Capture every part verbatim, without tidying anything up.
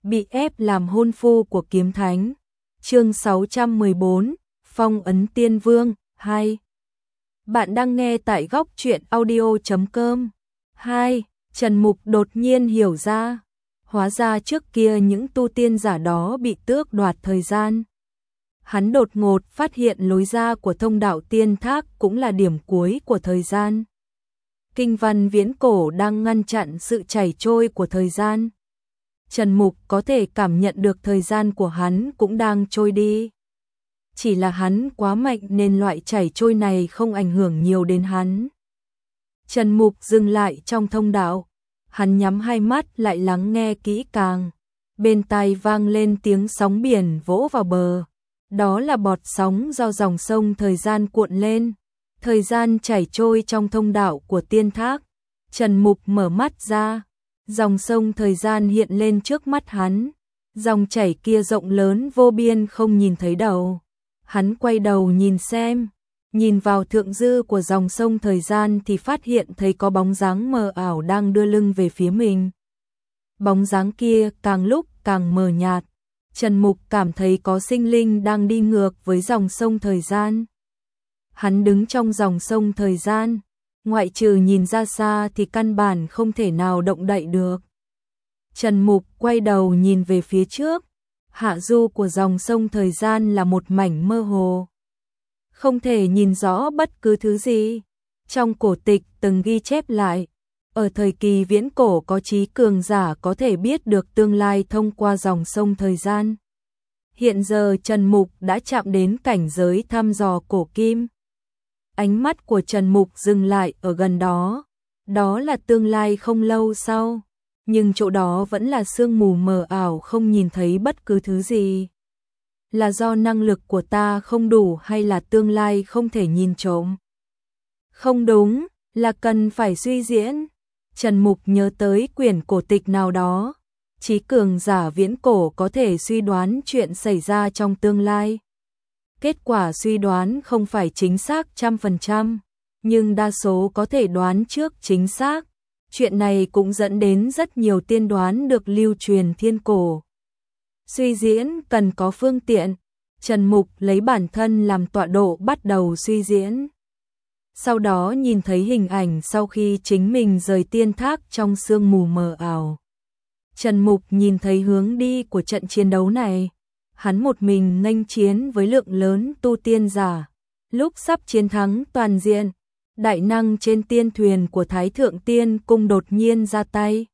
bị ép làm hôn phu của kiếm thánh. Chương sáu trăm mười bốn, Phong ấn Tiên Vương hai. Bạn đang nghe tại góc truyện audio chấm com. hai. Trần Mục đột nhiên hiểu ra, hóa ra trước kia những tu tiên giả đó bị tước đoạt thời gian. Hắn đột ngột phát hiện lối ra của thông đạo tiên thác cũng là điểm cuối của thời gian. Kinh văn viễn cổ đang ngăn chặn sự chảy trôi của thời gian. Trần Mục có thể cảm nhận được thời gian của hắn cũng đang trôi đi. Chỉ là hắn quá mạnh nên loại chảy trôi này không ảnh hưởng nhiều đến hắn. Trần Mục dừng lại trong thông đạo. Hắn nhắm hai mắt lại lắng nghe kỹ càng. Bên tai vang lên tiếng sóng biển vỗ vào bờ. Đó là bọt sóng do dòng sông thời gian cuộn lên. Thời gian chảy trôi trong thông đạo của tiên thác. Trần Mục mở mắt ra. Dòng sông thời gian hiện lên trước mắt hắn. Dòng chảy kia rộng lớn vô biên không nhìn thấy đầu. Hắn quay đầu nhìn xem. Nhìn vào thượng dư của dòng sông thời gian thì phát hiện thấy có bóng dáng mờ ảo đang đưa lưng về phía mình. Bóng dáng kia càng lúc càng mờ nhạt. Trần Mục cảm thấy có sinh linh đang đi ngược với dòng sông thời gian. Hắn đứng trong dòng sông thời gian, ngoại trừ nhìn ra xa thì căn bản không thể nào động đậy được. Trần Mục quay đầu nhìn về phía trước, hạ du của dòng sông thời gian là một mảnh mơ hồ. Không thể nhìn rõ bất cứ thứ gì. Trong cổ tịch từng ghi chép lại, ở thời kỳ viễn cổ có trí cường giả có thể biết được tương lai thông qua dòng sông thời gian. Hiện giờ Trần Mục đã chạm đến cảnh giới thăm dò cổ kim. Ánh mắt của Trần Mục dừng lại ở gần đó. Đó là tương lai không lâu sau. Nhưng chỗ đó vẫn là sương mù mờ ảo không nhìn thấy bất cứ thứ gì. Là do năng lực của ta không đủ hay là tương lai không thể nhìn trộm? Không đúng, là cần phải suy diễn. Trần Mục nhớ tới quyển cổ tịch nào đó. Trí cường giả viễn cổ có thể suy đoán chuyện xảy ra trong tương lai. Kết quả suy đoán không phải chính xác trăm phần trăm, nhưng đa số có thể đoán trước chính xác. Chuyện này cũng dẫn đến rất nhiều tiên đoán được lưu truyền thiên cổ. Suy diễn cần có phương tiện. Trần Mục lấy bản thân làm tọa độ bắt đầu suy diễn. Sau đó nhìn thấy hình ảnh sau khi chính mình rời tiên thác trong sương mù mờ ảo. Trần Mục nhìn thấy hướng đi của trận chiến đấu này. Hắn một mình nghênh chiến với lượng lớn tu tiên giả. Lúc sắp chiến thắng toàn diện, đại năng trên tiên thuyền của Thái Thượng Tiên Cung đột nhiên ra tay.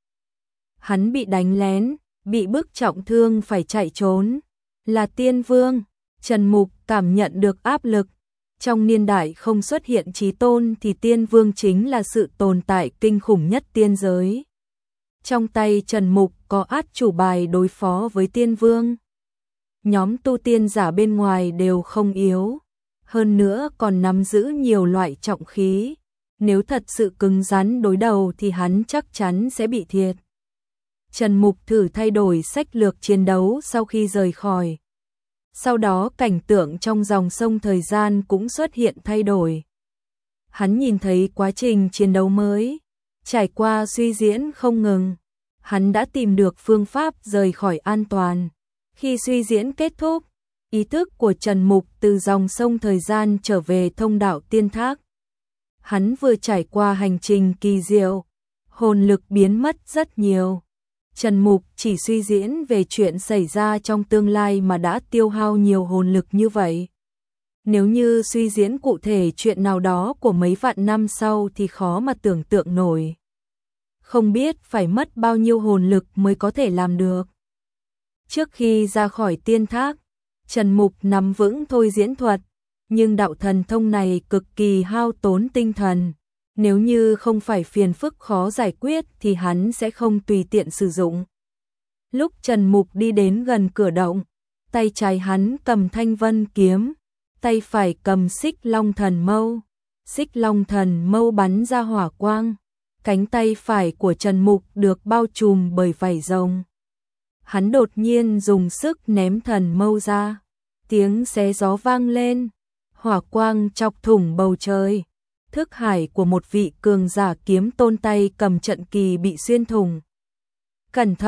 Hắn bị đánh lén, bị bức trọng thương phải chạy trốn. Là tiên vương. Trần Mục cảm nhận được áp lực. Trong niên đại không xuất hiện chí tôn thì tiên vương chính là sự tồn tại kinh khủng nhất tiên giới. Trong tay Trần Mục có át chủ bài đối phó với tiên vương. Nhóm tu tiên giả bên ngoài đều không yếu. Hơn nữa còn nắm giữ nhiều loại trọng khí. Nếu thật sự cứng rắn đối đầu thì hắn chắc chắn sẽ bị thiệt. Trần Mục thử thay đổi sách lược chiến đấu sau khi rời khỏi. Sau đó cảnh tượng trong dòng sông thời gian cũng xuất hiện thay đổi. Hắn nhìn thấy quá trình chiến đấu mới. Trải qua suy diễn không ngừng. Hắn đã tìm được phương pháp rời khỏi an toàn. Khi suy diễn kết thúc, ý thức của Trần Mục từ dòng sông thời gian trở về thông đạo tiên thác. Hắn vừa trải qua hành trình kỳ diệu, hồn lực biến mất rất nhiều. Trần Mục chỉ suy diễn về chuyện xảy ra trong tương lai mà đã tiêu hao nhiều hồn lực như vậy. Nếu như suy diễn cụ thể chuyện nào đó của mấy vạn năm sau thì khó mà tưởng tượng nổi. Không biết phải mất bao nhiêu hồn lực mới có thể làm được. Trước khi ra khỏi tiên thác, Trần Mục nắm vững thôi diễn thuật, nhưng đạo thần thông này cực kỳ hao tốn tinh thần. Nếu như không phải phiền phức khó giải quyết thì hắn sẽ không tùy tiện sử dụng. Lúc Trần Mục đi đến gần cửa động, tay trái hắn cầm thanh vân kiếm, tay phải cầm xích long thần mâu. Xích long thần mâu bắn ra hỏa quang, cánh tay phải của Trần Mục được bao trùm bởi vảy rồng. Hắn đột nhiên dùng sức ném thần mâu ra, tiếng xé gió vang lên, hỏa quang chọc thủng bầu trời. Thức hải của một vị cường giả kiếm tôn tay cầm trận kỳ bị xuyên thủng. Cẩn thận,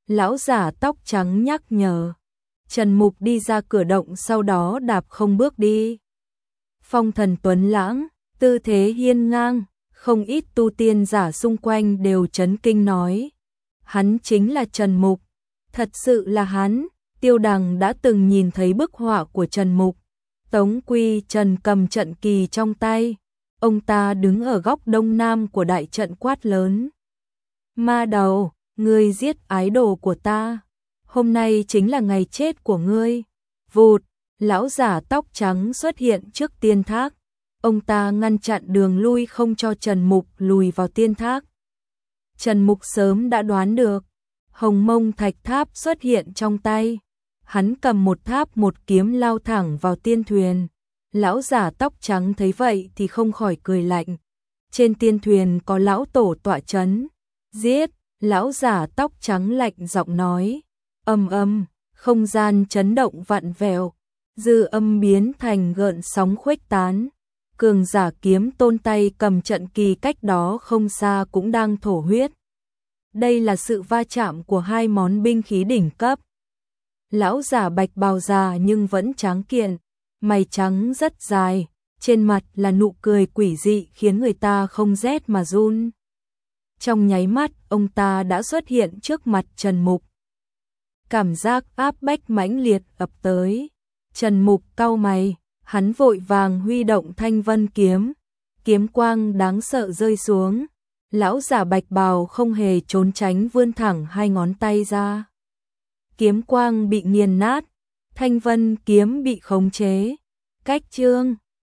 lão giả tóc trắng nhắc nhở. Trần Mục đi ra cửa động, sau đó đạp không bước đi. Phong thần tuấn lãng, tư thế hiên ngang, không ít tu tiên giả xung quanh đều chấn kinh nói. Hắn chính là Trần Mục, thật sự là hắn. Tiêu Đằng đã từng nhìn thấy bức họa của Trần Mục. Tống Quy Trần cầm trận kỳ trong tay, ông ta đứng ở góc đông nam của đại trận quát lớn. Ma đầu, ngươi giết ái đồ của ta, hôm nay chính là ngày chết của ngươi. Vụt, lão giả tóc trắng xuất hiện trước tiên thác. Ông ta ngăn chặn đường lui không cho Trần Mục lùi vào tiên thác. Trần Mục sớm đã đoán được, hồng mông thạch tháp xuất hiện trong tay. Hắn cầm một tháp một kiếm lao thẳng vào tiên thuyền. Lão giả tóc trắng thấy vậy thì không khỏi cười lạnh. Trên tiên thuyền có lão tổ tọa chấn. Giết, lão giả tóc trắng lạnh giọng nói. Ầm ầm, không gian chấn động vặn vẹo, dư âm biến thành gợn sóng khuếch tán. Cường giả kiếm tôn tay cầm trận kỳ cách đó không xa cũng đang thổ huyết. Đây là sự va chạm của hai món binh khí đỉnh cấp. Lão giả bạch bào già nhưng vẫn tráng kiện, mày trắng rất dài, trên mặt là nụ cười quỷ dị khiến người ta không rét mà run. Trong nháy mắt, ông ta đã xuất hiện trước mặt Trần Mục. Cảm giác áp bách mãnh liệt ập tới. Trần Mục cau mày, hắn vội vàng huy động Thanh Vân kiếm, kiếm quang đáng sợ rơi xuống. Lão giả bạch bào không hề trốn tránh, vươn thẳng hai ngón tay ra. Kiếm quang bị nghiền nát, Thanh Vân kiếm bị khống chế. Cách chương